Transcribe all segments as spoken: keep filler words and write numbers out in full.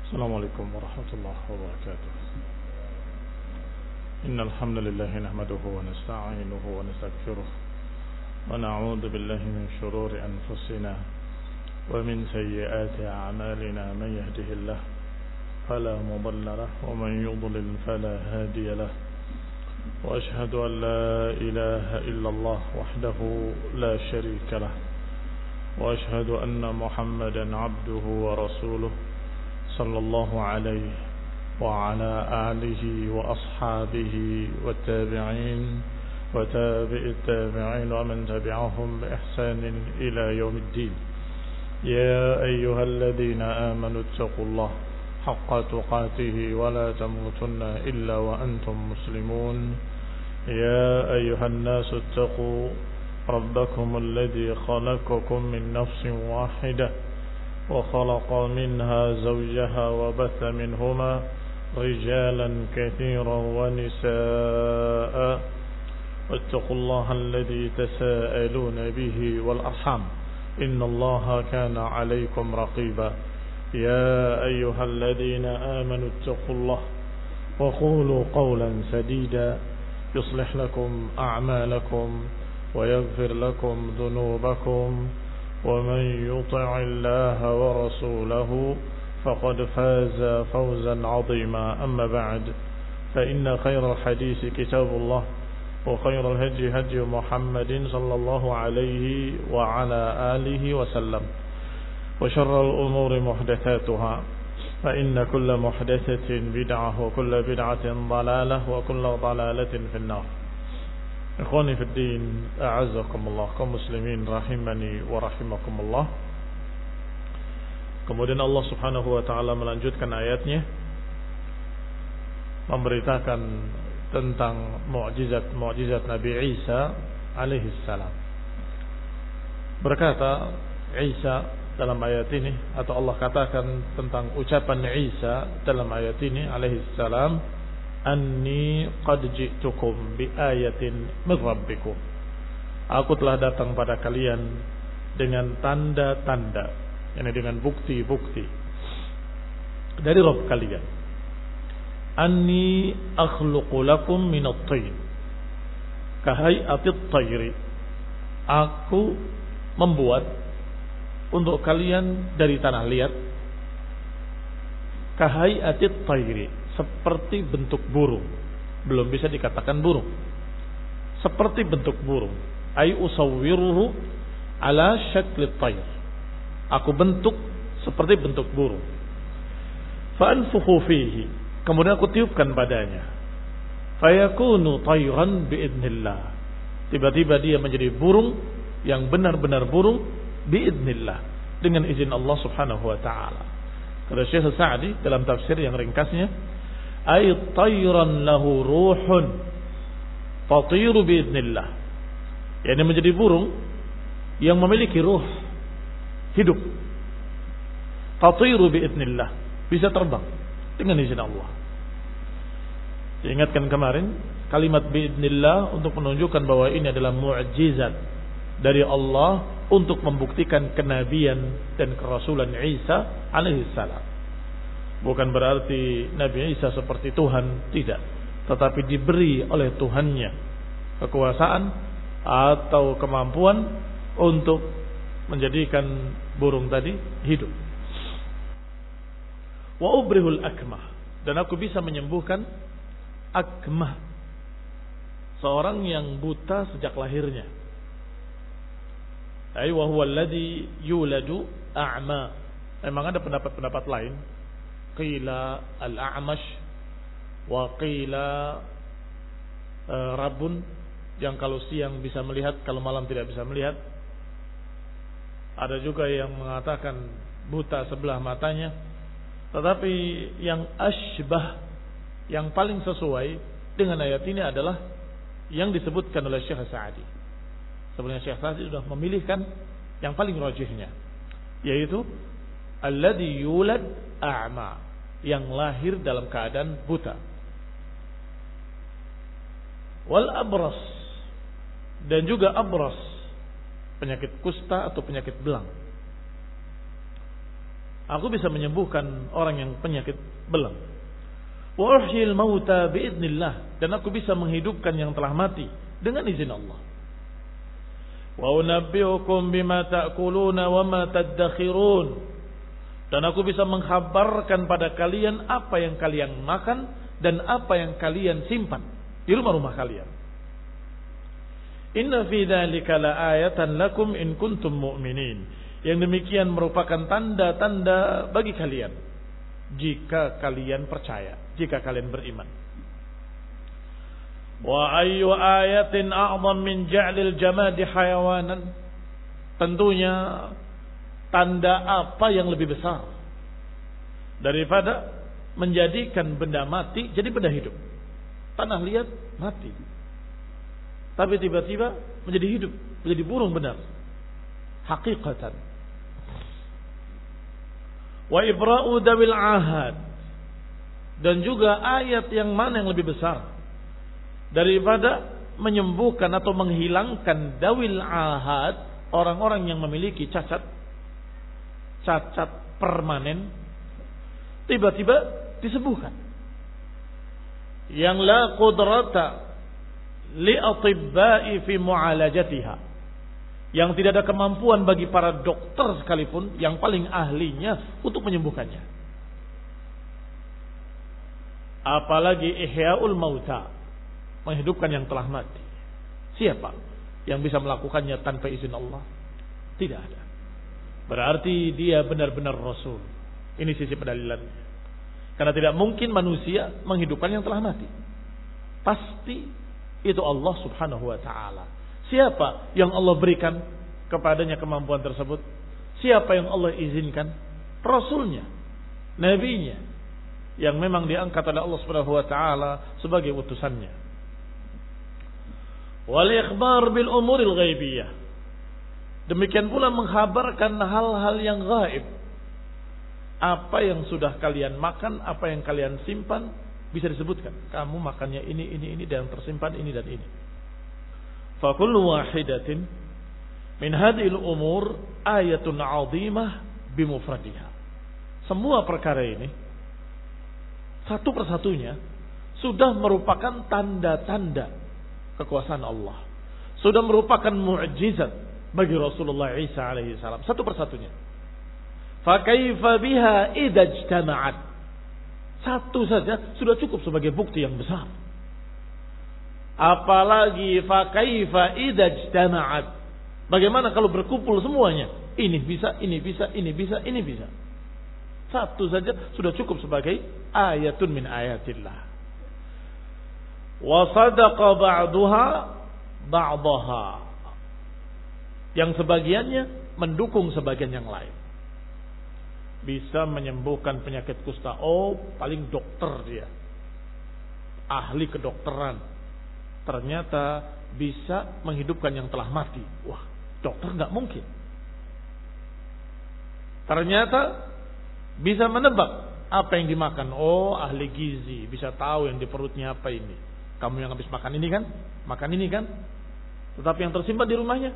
السلام عليكم ورحمة الله وبركاته. إن الحمد لله نحمده ونستعينه ونستغفره ونعوذ بالله من شرور أنفسنا ومن سيئات أعمالنا. من يهده الله فلا مضل له ومن يضلل فلا هادي له. وأشهد أن لا إله إلا الله وحده لا شريك له. وأشهد أن محمدا عبده ورسوله صلى الله عليه وعلى آله وأصحابه والتابعين وتابع التابعين ومن تبعهم بإحسان إلى يوم الدين. يا أيها الذين آمنوا اتقوا الله حق تقاته ولا تموتن إلا وأنتم مسلمون. يا أيها الناس اتقوا ربكم الذي خلقكم من نفس واحدة وخلق منها زوجها وبث منهما رجالا كثيرا ونساء واتقوا الله الذي تساءلون به والأرحام إن الله كان عليكم رقيبا. يا أيها الذين آمنوا اتقوا الله وقولوا قولا سديدا يصلح لكم أعمالكم ويغفر لكم ذنوبكم ومن يطع الله ورسوله فقد فاز فوزا عظيما. أما بعد فإن خير الحديث كتاب الله وخير الهدي هدي محمد صلى الله عليه وعلى آله وسلم وشر الأمور محدثاتها فإن كل محدثة بدعة وكل بدعة ضلالة وكل ضلالة في النار. Ikhwani fid din, a'azzakumullah, kaum muslimin rahimani wa rahimakumullah. Kemudian Allah Subhanahu wa taala melanjutkan ayatnya memberitakan tentang mukjizat-mukjizat Nabi Isa alaihi salam. Berkata Isa dalam ayat ini, atau Allah katakan tentang ucapan Isa dalam ayat ini alaihi salam, Anni qad ji'tukum bi ayatin min rabbikum. Aku telah datang pada kalian dengan tanda-tanda, yakni dengan bukti-bukti dari Rabb kalian. Anni akhluqu lakum min at-tayr kahay'ati at-tayri. Aku membuat untuk kalian dari tanah liat kahay'ati at-tayri, seperti bentuk burung. Belum bisa dikatakan burung, seperti bentuk burung. Ay usawwiruhu ala syakli tayr. Aku bentuk seperti bentuk burung. Fa anfukhu fihi, kemudian aku tiupkan padanya. Fayakunu tayran biidznillah. Tiba-tiba dia menjadi burung yang benar-benar burung biidznillah, dengan izin Allah Subhanahu wa taala. Kata Syekh Sa'di dalam tafsir yang ringkasnya, ay tayran lahu ruhun tatiru biidznillah, yakni menjadi burung yang memiliki ruh, hidup, tatiru biidznillah, bisa terbang dengan izin Allah. Diingatkan kemarin kalimat biidznillah untuk menunjukkan bahwa ini adalah mukjizat dari Allah untuk membuktikan kenabian dan kerasulan Isa alaihi salam. Bukan berarti Nabi Isa seperti Tuhan, tidak. Tetapi diberi oleh Tuhannya kekuasaan atau kemampuan untuk menjadikan burung tadi hidup. Wa ubrihul akmah, dan aku bisa menyembuhkan akmah, seorang yang buta sejak lahirnya. Ay wa huwa alladhi yuladu a'ma. Memang ada pendapat-pendapat lain. Qila al-a'mash wa qila uh, rabun, yang kalau siang bisa melihat, kalau malam tidak bisa melihat. Ada juga yang mengatakan buta sebelah matanya. Tetapi yang asybah, yang paling sesuai dengan ayat ini adalah yang disebutkan oleh Syekh Sa'di. Sebenarnya Syekh Sa'di sudah memilihkan yang paling rajihnya, yaitu alladhi yulad a'ma, yang lahir dalam keadaan buta. Wal abras, dan juga abras, penyakit kusta atau penyakit belang. Aku bisa menyembuhkan orang yang penyakit belang. Wa uhyil mauta biidznillah, dan aku bisa menghidupkan yang telah mati dengan izin Allah. Wa unabbiukum bima ta'kuluna wa ma tadakhirun, dan aku bisa mengkhabarkan pada kalian apa yang kalian makan dan apa yang kalian simpan di rumah-rumah kalian. Inna fi dzalika laayatan lakum in kuntum mu'minin. Yang demikian merupakan tanda-tanda bagi kalian jika kalian percaya, jika kalian beriman. Wa ayyu ayatin a'zam min ja'lil jamadi hayawanan. Tentunya tanda apa yang lebih besar daripada menjadikan benda mati jadi benda hidup. Tanah liat mati, tapi tiba-tiba menjadi hidup, menjadi burung benar, hakikatan. Wa ibra'u dawil ahad, dan juga ayat yang mana yang lebih besar daripada menyembuhkan atau menghilangkan dawil ahad, orang-orang yang memiliki cacat cacat permanen tiba-tiba disembuhkan, yang la qudrata li atibba'i fi mu'alajatiha, yang tidak ada kemampuan bagi para dokter sekalipun yang paling ahlinya untuk menyembuhkannya. Apalagi ihya'ul mauta, menghidupkan yang telah mati. Siapa yang bisa melakukannya tanpa izin Allah? Tidak ada. Berarti dia benar-benar Rasul. Ini sisi pendalilannya. Karena tidak mungkin manusia menghidupkan yang telah mati. Pasti itu Allah subhanahu wa ta'ala. Siapa yang Allah berikan kepadanya kemampuan tersebut? Siapa yang Allah izinkan? Rasulnya, nabinya, yang memang diangkat oleh Allah subhanahu wa ta'ala sebagai utusannya. Wal ikhbar bil umuril ghaibiyah, demikian pula mengkhabarkan hal-hal yang gaib. Apa yang sudah kalian makan, apa yang kalian simpan, bisa disebutkan. Kamu makannya ini, ini, ini, dan tersimpan ini dan ini. Fa kullu wahidatin min hadhil umur ayatun 'azimah bimufradiha. Semua perkara ini satu persatunya sudah merupakan tanda-tanda kekuasaan Allah. Sudah merupakan mukjizat bagi Rasulullah Isa alaihi salam, satu persatunya. Fa kaifa biha idza ijtama'at. Satu saja sudah cukup sebagai bukti yang besar. Apalagi fa kaifa idza ijtama'at. Bagaimana kalau berkumpul semuanya? Ini bisa, ini bisa, ini bisa, ini bisa. Satu saja sudah cukup sebagai ayatun min ayatillah. Wa sadaqa ba'daha ba'daha. Yang sebagiannya mendukung sebagian yang lain. Bisa menyembuhkan penyakit kusta. Oh, paling dokter dia, ahli kedokteran. Ternyata bisa menghidupkan yang telah mati. Wah, dokter nggak mungkin. Ternyata bisa menebak apa yang dimakan. Oh, ahli gizi bisa tahu yang di perutnya apa ini. Kamu yang habis makan ini kan, makan ini kan. Tetapi yang tersimpan di rumahnya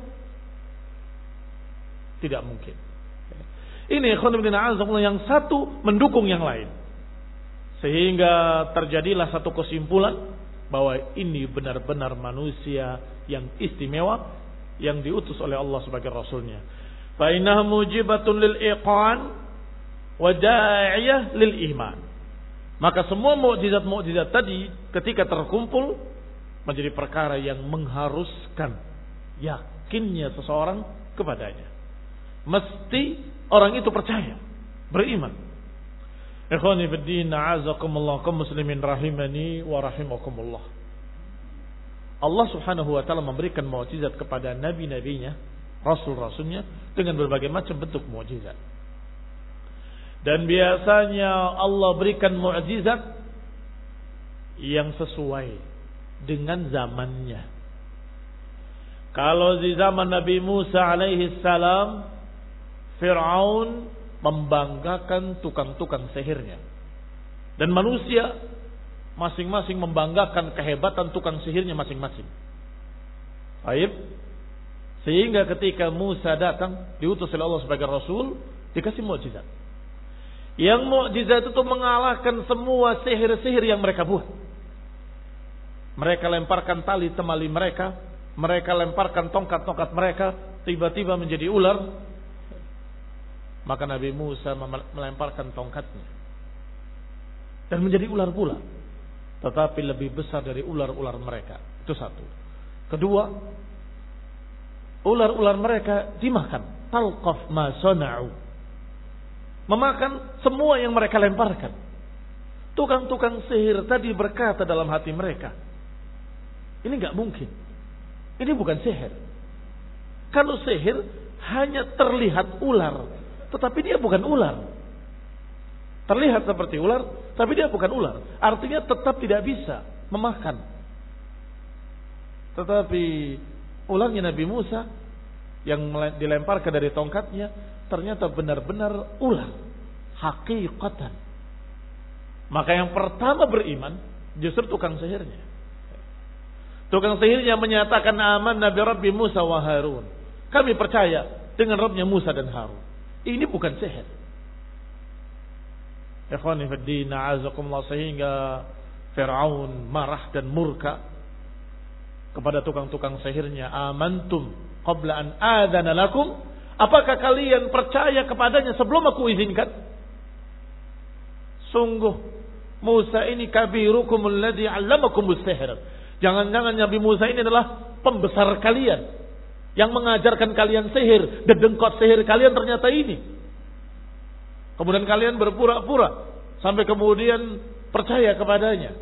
tidak mungkin. Ini yang satu mendukung yang lain, sehingga terjadilah satu kesimpulan bahwa ini benar-benar manusia yang istimewa yang diutus oleh Allah sebagai Rasulnya. Fa innaha mujibatun lil iqan wa da'iyah lil iman. Maka semua mukjizat-mukjizat tadi ketika terkumpul menjadi perkara yang mengharuskan yakinnya seseorang kepadanya. Mesti orang itu percaya, beriman. Ikhwani fid din, a'azakumullah, kaum muslimin rahimani wa rahimakumullah. Allah Subhanahu wa taala memberikan mukjizat kepada nabi-nabinya, rasul-rasulnya dengan berbagai macam bentuk mukjizat. Dan biasanya Allah berikan mukjizat yang sesuai dengan zamannya. Kalau di zaman Nabi Musa alaihi salam, Fir'aun membanggakan tukang-tukang sihirnya. Dan manusia masing-masing membanggakan kehebatan tukang sihirnya masing-masing. Baik. Sehingga ketika Musa datang, diutus oleh Allah sebagai Rasul, dikasih mukjizat. Yang mukjizat itu mengalahkan semua sihir-sihir yang mereka buat. Mereka lemparkan tali temali mereka, mereka lemparkan tongkat-tongkat mereka, tiba-tiba menjadi ular. Maka Nabi Musa melemparkan tongkatnya dan menjadi ular pula, tetapi lebih besar dari ular-ular mereka. Itu satu. Kedua, ular-ular mereka dimakan. Talqaf ma sana'u, memakan semua yang mereka lemparkan. Tukang-tukang sihir tadi berkata dalam hati mereka, ini nggak mungkin, ini bukan sihir. Kalau sihir hanya terlihat ular, tetapi dia bukan ular. Terlihat seperti ular, tapi dia bukan ular. Artinya tetap tidak bisa memakan. Tetapi ularnya Nabi Musa yang dilemparkan dari tongkatnya ternyata benar-benar ular, hakikatan. Maka yang pertama beriman justru tukang sihirnya. Tukang sihirnya menyatakan aman Nabi Rabbi Musa wa Harun. Kami percaya dengan Rabbnya Musa dan Harun. Ini bukan sihir. Ikhwani fi din, a'azakumullah, sehingga Fir'aun marah dan murka kepada tukang-tukang sihirnya. Amantum qabla an adana lakum, apakah kalian percaya kepadanya sebelum aku izinkan? Sungguh Musa ini kabirukum alladhi 'allamakumus sihr. Jangan-jangan Nabi Musa ini adalah pembesar kalian yang mengajarkan kalian sihir, dedengkot sihir kalian ternyata ini. Kemudian kalian berpura-pura sampai kemudian percaya kepadanya.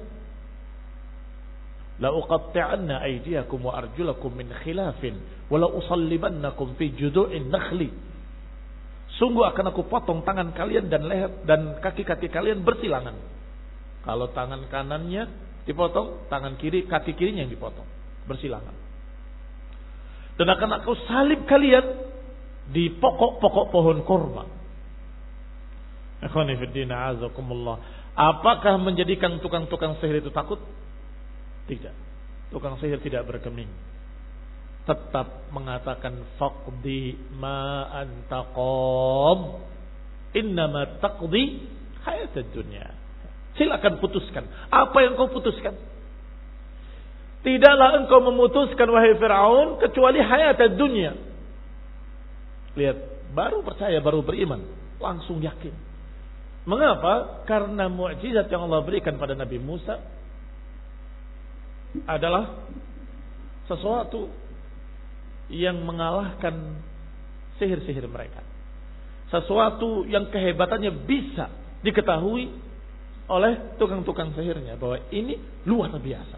La uqatti'anna aydiyakum wa arjulakum min khilafin wa la usallibannakum fi judu'in nakhli. Sungguh akan aku potong tangan kalian dan leher dan kaki-kaki kalian bersilangan. Kalau tangan kanannya dipotong, tangan kiri, kaki kirinya yang dipotong, bersilangan. Dan akan aku salib kalian di pokok-pokok pohon kurma. Ikhwani fiddin, a'azakumullah. Apakah menjadikan tukang-tukang sihir itu takut? Tidak. Tukang sihir tidak bergeming. Tetap mengatakan faqdi ma anta qam, innama taqdi hayatad dunya. Silakan putuskan apa yang kau putuskan. Tidaklah engkau memutuskan wahai Fir'aun kecuali hayatad dunya. Lihat, baru percaya, baru beriman, langsung yakin. Mengapa? Karena mukjizat yang Allah berikan pada Nabi Musa adalah sesuatu yang mengalahkan sihir-sihir mereka. Sesuatu yang kehebatannya bisa diketahui oleh tukang-tukang sihirnya bahwa ini luar biasa.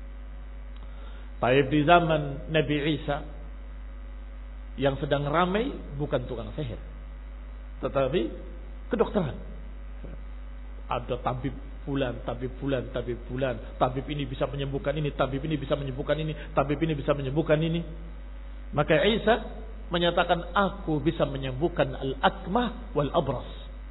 Taib di zaman Nabi Isa yang sedang ramai bukan tukang sihir, tetapi kedokteran. Ada tabib bulan, tabib bulan, tabib bulan. Tabib ini bisa menyembuhkan ini, tabib ini bisa menyembuhkan ini, tabib ini bisa menyembuhkan ini. Maka Isa menyatakan, aku bisa menyembuhkan al-akmah wal abras.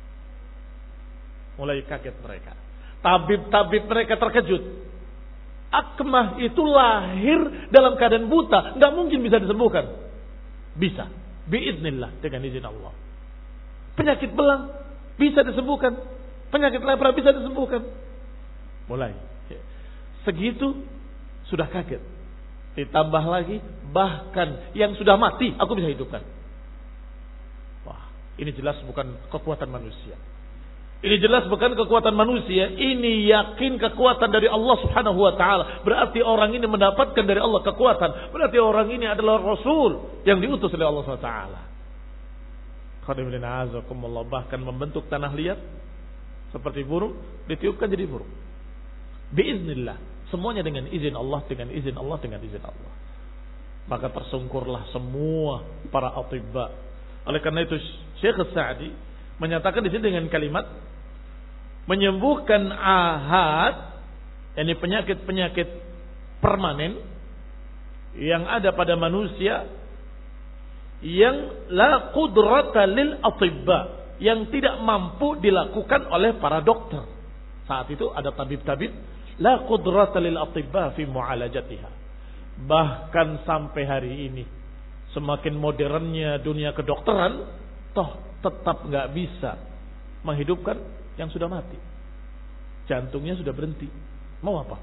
Mulai kaget mereka. Tabib-tabib mereka terkejut. Akmah itu lahir dalam keadaan buta, nggak mungkin bisa disembuhkan. Bisa, biiznillah, dengan izin Allah. Penyakit belang bisa disembuhkan, penyakit lepra bisa disembuhkan. Mulai segitu sudah kaget. Ditambah lagi, bahkan yang sudah mati aku bisa hidupkan. Wah, ini jelas bukan kekuatan manusia. Ini jelas bukan kekuatan manusia. Ini yakin kekuatan dari Allah Subhanahu wa taala. Berarti orang ini mendapatkan dari Allah kekuatan. Berarti orang ini adalah Rasul yang diutus oleh Allah Subhanahu wa taala. Khadimullah azakumullah, bahkan membentuk tanah liat seperti burung, ditiupkan jadi burung. Biiznillah, semuanya dengan izin Allah, dengan izin Allah, dengan izin Allah. Maka tersungkurlah semua para atibba. Oleh karena itu Syekh Sa'di menyatakan di sini dengan kalimat menyembuhkan ahad, yakni penyakit-penyakit permanen yang ada pada manusia yang la qudrata lil atibba, yang tidak mampu dilakukan oleh para dokter. Saat itu ada tabib-tabib la qudrata lil atibba fi mu'alajatiha. Bahkan sampai hari ini semakin modernnya dunia kedokteran, toh tetap nggak bisa menghidupkan yang sudah mati. Jantungnya sudah berhenti. Mau apa?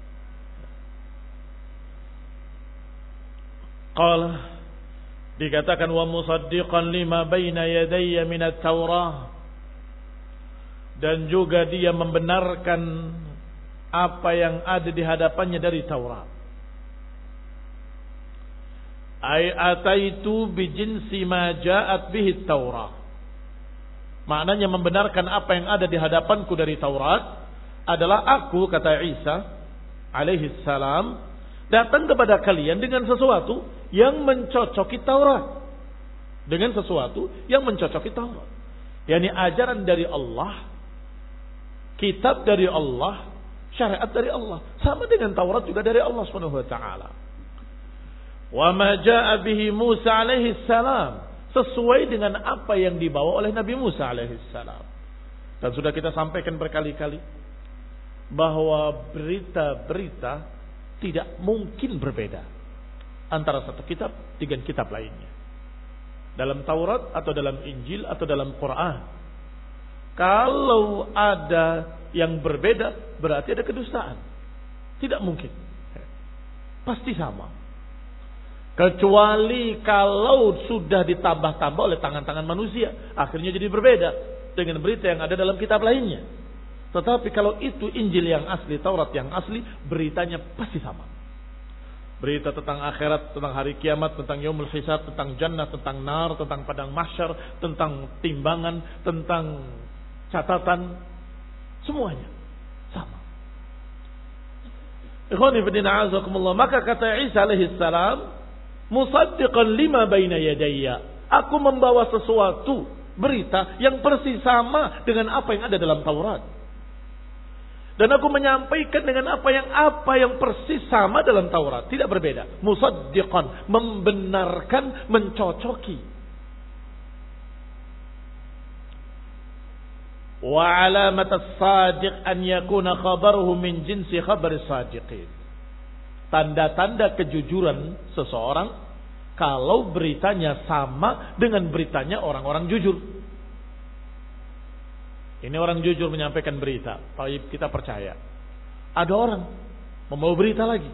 Qala, dikatakan wa musaddiqan lima baina yadayya minat Taurah, dan juga dia membenarkan apa yang ada di hadapannya dari Taurat. Ay ataitu bi jinsi ma ja'at bihi Taurah. Maknanya membenarkan apa yang ada di hadapanku dari Taurat adalah aku, kata Isa alaihi salam, datang kepada kalian dengan sesuatu yang mencocoki Taurat. Dengan sesuatu yang mencocoki Taurat. yakni ajaran dari Allah, kitab dari Allah, syariat dari Allah. Sama dengan Taurat juga dari Allah Subhanahu wa taala. Wa ma jaa bihi Musa alaihi salam, sesuai dengan apa yang dibawa oleh Nabi Musa alaihi salam. Dan sudah kita sampaikan berkali-kali bahwa berita-berita tidak mungkin berbeda antara satu kitab dengan kitab lainnya. Dalam Taurat atau dalam Injil atau dalam Quran. Kalau ada yang berbeda, berarti ada kedustaan. Tidak mungkin. Pasti sama. Kecuali kalau sudah ditambah-tambah oleh tangan-tangan manusia, akhirnya jadi berbeda dengan berita yang ada dalam kitab lainnya. Tetapi kalau itu Injil yang asli, Taurat yang asli, beritanya pasti sama. Berita tentang akhirat, tentang hari kiamat, tentang yaumul hisab, tentang jannah, tentang nar, tentang padang mahsyar, tentang timbangan, tentang catatan, semuanya sama. Ikhwani fillah azakumullah, maka kata Isa alaihi salam, musaddiqan lima baina yadayya, aku membawa sesuatu, berita yang persis sama dengan apa yang ada dalam Taurat. Dan aku menyampaikan dengan apa yang apa yang persis sama dalam Taurat, tidak berbeda. Musaddiqan, membenarkan, mencocoki. Wa alamat as-sadiq an yakuna khabaruhu min jinsi khabar as-sadiqin. Tanda-tanda kejujuran seseorang kalau beritanya sama dengan beritanya orang-orang jujur. Ini orang jujur menyampaikan berita, baik, kita percaya. Ada orang membawa berita lagi.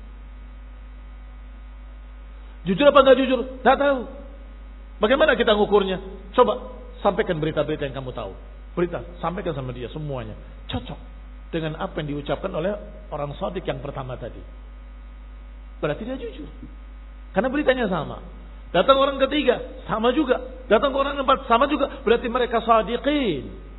Jujur apa enggak jujur? Tidak tahu. Bagaimana kita ngukurnya? Coba sampaikan berita-berita yang kamu tahu. Berita, sampaikan sama dia semuanya. Cocok dengan apa yang diucapkan oleh orang shadiq yang pertama tadi. Berarti dia jujur. Karena beritanya sama. Datang orang ketiga, sama juga. Datang orang keempat, sama juga. Berarti mereka shadiqin.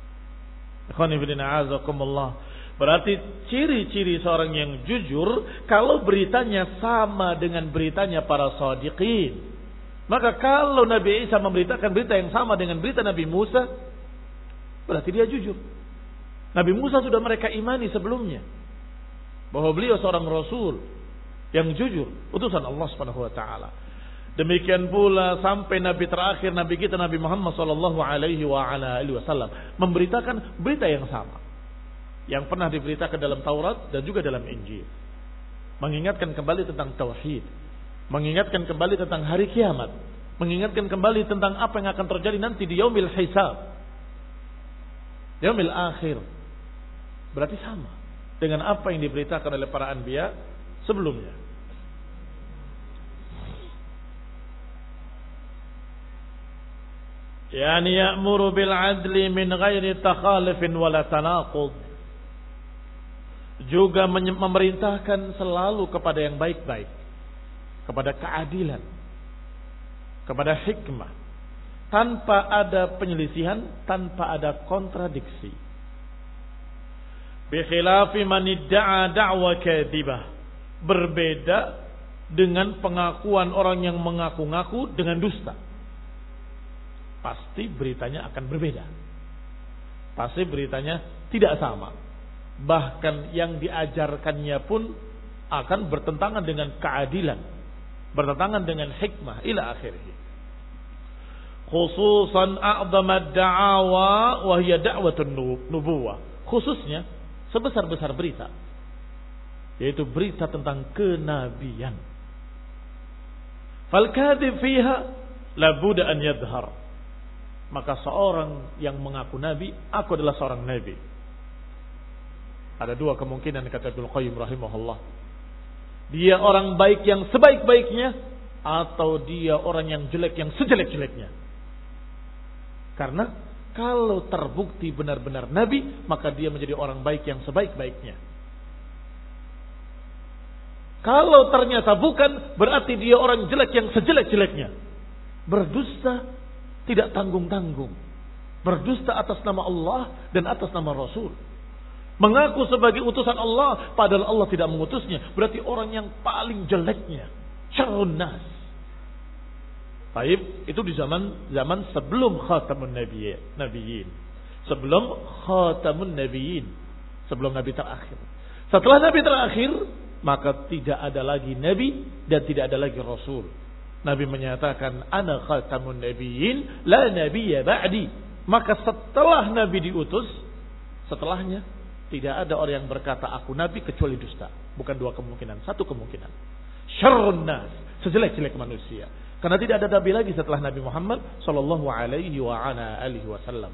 Berarti ciri-ciri seorang yang jujur kalau beritanya sama dengan beritanya para shadiqin. Maka kalau Nabi Isa memberitakan berita yang sama dengan berita Nabi Musa, berarti dia jujur. Nabi Musa sudah mereka imani sebelumnya bahwa beliau seorang rasul yang jujur, utusan Allah Subhanahu wa taala. Demikian pula sampai Nabi terakhir, Nabi kita Nabi Muhammad sallallahu alaihi wa ala alihi wasallam memberitakan berita yang sama yang pernah diberitakan dalam Taurat dan juga dalam Injil. Mengingatkan kembali tentang tauhid, mengingatkan kembali tentang hari kiamat, mengingatkan kembali tentang apa yang akan terjadi nanti di yaumil hisab, yaumil akhir. Berarti sama dengan apa yang diberitakan oleh para anbiya sebelumnya. Yani ya'muru bil adli min ghairi takhalufin wala tanaqud. Juga memerintahkan selalu kepada yang baik-baik, kepada keadilan, kepada hikmah, tanpa ada penyelisihan, tanpa ada kontradiksi. Bi khilafi man idda'a da'wa kadhibah. Berbeda dengan pengakuan orang yang mengaku-ngaku dengan dusta. Pasti beritanya akan berbeda. Pasti beritanya tidak sama. Bahkan yang diajarkannya pun akan bertentangan dengan keadilan, bertentangan dengan hikmah ila akhirih. Khususan a'dhamad da'awa wa hiya da'watun nubuwah. Khususnya sebesar-besar berita, yaitu berita tentang kenabian. Fal kadhib fiha la budda an yadhhar. maka seorang yang mengaku nabi, aku adalah seorang nabi. Ada dua kemungkinan kata Ibnu Qayyim rahimahullah. Dia orang baik yang sebaik-baiknya, atau dia orang yang jelek yang sejelek-jeleknya. Karena kalau terbukti benar-benar nabi, maka dia menjadi orang baik yang sebaik-baiknya. Kalau ternyata bukan, berarti dia orang jelek yang sejelek-jeleknya. Berdusta tidak tanggung-tanggung. Berdusta atas nama Allah dan atas nama Rasul. Mengaku sebagai utusan Allah padahal Allah tidak mengutusnya, berarti orang yang paling jeleknya, syarrun nas. Baik, itu di zaman zaman sebelum khatamun nabiyyin, nabiyyin. Sebelum khatamun nabiyyin, sebelum nabi terakhir. Setelah nabi terakhir, maka tidak ada lagi nabi dan tidak ada lagi rasul. Nabi menyatakan, ana khatamun nabiyyin, la nabiyya ba'di. Maka setelah nabi diutus, setelahnya tidak ada orang yang berkata aku nabi kecuali dusta. Bukan dua kemungkinan, satu kemungkinan. Syarrun nas, sejelek-jelek manusia. Karena tidak ada nabi lagi setelah Nabi Muhammad sallallahu alaihi wa ala alihi wasallam.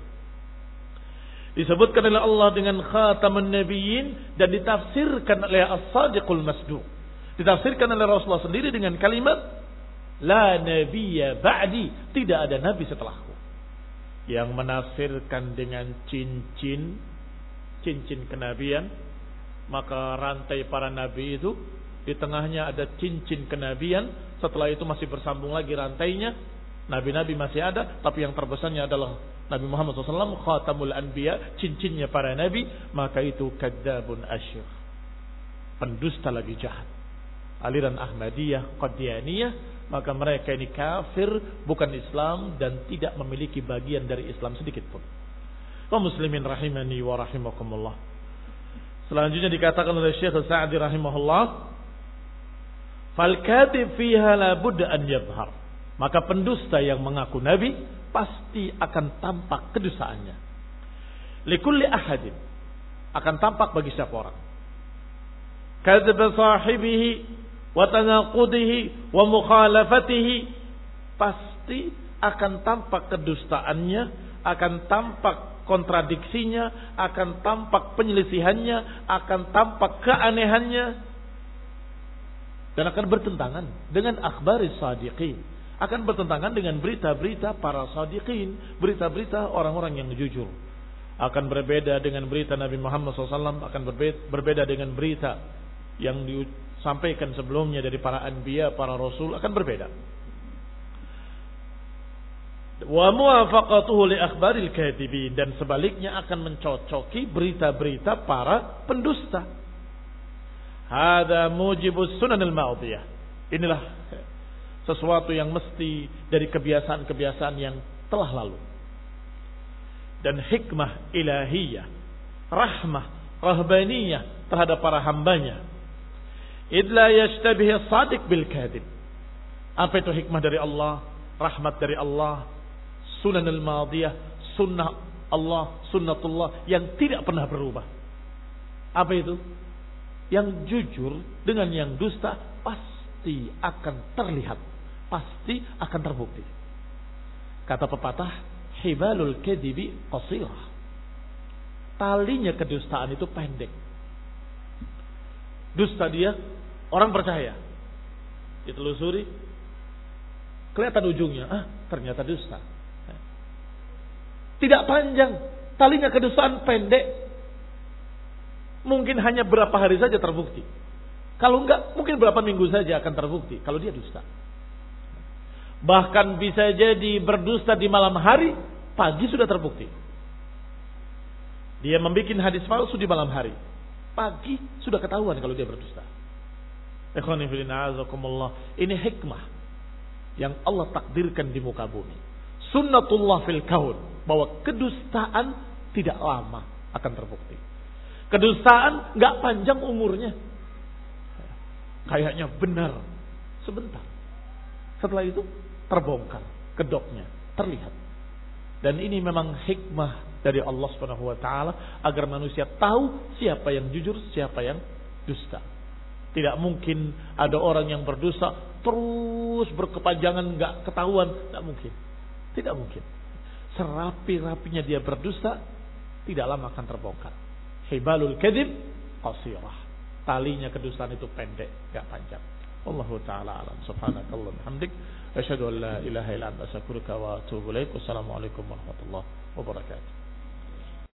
Disebutkan oleh Allah dengan khatamun nabiyyin dan ditafsirkan oleh as-sadiqul masduq. Ditafsirkan oleh Rasulullah sendiri dengan kalimat la nabiyya ba'di, tidak ada nabi setelahku. Yang menafsirkan dengan cincin cincin kenabian, maka rantai para nabi itu di tengahnya ada cincin kenabian, setelah itu masih bersambung lagi rantainya. Nabi-nabi masih ada, tapi yang terbesarnya adalah Nabi Muhammad shallallahu alaihi wasallam, khatamul anbiya, cincinnya para nabi. Maka itu kadzabun asyir, pendusta lagi jahat. Aliran Ahmadiyah, Qadianiyah, maka mereka ini kafir, bukan Islam, dan tidak memiliki bagian dari Islam sedikit pun. Kaum muslimin rahimani wa rahimakumullah. Selanjutnya dikatakan oleh Syekh Sa'di rahimahullah, fal kadhib fiha la budda an yadhhar. Maka pendusta yang mengaku nabi pasti akan tampak kedustaannya. Likulli ahadin, akan tampak bagi setiap orang. Kadzaba sahibihi wa tanaqudihi wa mukhalafatihi, pasti akan tampak kedustaannya, akan tampak kontradiksinya, akan tampak penyelisihannya, akan tampak keanehannya, dan akan bertentangan dengan akhbaris sadiqin, akan bertentangan dengan berita-berita para sadiqin, berita-berita orang-orang yang jujur. Akan berbeda dengan berita Nabi Muhammad shallallahu alaihi wasallam, akan berbeda dengan berita yang disampaikan sebelumnya dari para anbiya, para rasul, akan berbeda. Wa muwafaqatuhu li akhbaril kadhibin, dan sebaliknya akan mencocoki berita-berita para pendusta. Hada mujibus sunanil madiyah. Inilah sesuatu yang mesti dari kebiasaan-kebiasaan yang telah lalu. Dan hikmah ilahiyah, rahmah rahbaniyah terhadap para hambanya. Idla yashtabihi sadiq bil kadhib. Apa itu hikmah dari Allah, rahmat dari Allah, sunan al-madiyah, sunnah Allah, sunnatullah yang tidak pernah berubah. Apa itu? Yang jujur dengan yang dusta pasti akan terlihat, pasti akan terbukti. Kata pepatah, hibalul kadhibi qasirah. Talinya kedustaan itu pendek. Dusta dia, orang percaya. Ditelusuri, kelihatan ujungnya, ah ternyata dusta. Tidak panjang, talinya kedustaan pendek. Mungkin hanya berapa hari saja terbukti. Kalau enggak, mungkin berapa minggu saja akan terbukti kalau dia dusta. Bahkan bisa jadi berdusta di malam hari, pagi sudah terbukti. Dia membuat hadis palsu di malam hari, pagi sudah ketahuan kalau dia berdusta. Ikhwani fillah, azakumullah. Ini hikmah yang Allah takdirkan di muka bumi. Sunnatullah fil kaun, bahwa kedustaan tidak lama akan terbukti. Kedustaan nggak panjang umurnya, kayaknya benar sebentar. Setelah itu terbongkar kedoknya, terlihat. Dan ini memang hikmah dari Allah Subhanahu wa taala agar manusia tahu siapa yang jujur, siapa yang dusta. Tidak mungkin ada orang yang berdosa terus berkepanjangan nggak ketahuan, tidak mungkin. Tidak mungkin. serapi-rapinya dia berdusta, tidak lama akan terbongkar. Hibalul kadhib qasirah. Talinya kedustaan itu pendek, enggak panjang. Wallahu taala alam. Subhanakallahumma hamdik, asyhadu an la ilaha illa anta astaghfiruka wa atubu ilaik. Wassalamualaikum warahmatullahi wabarakatuh.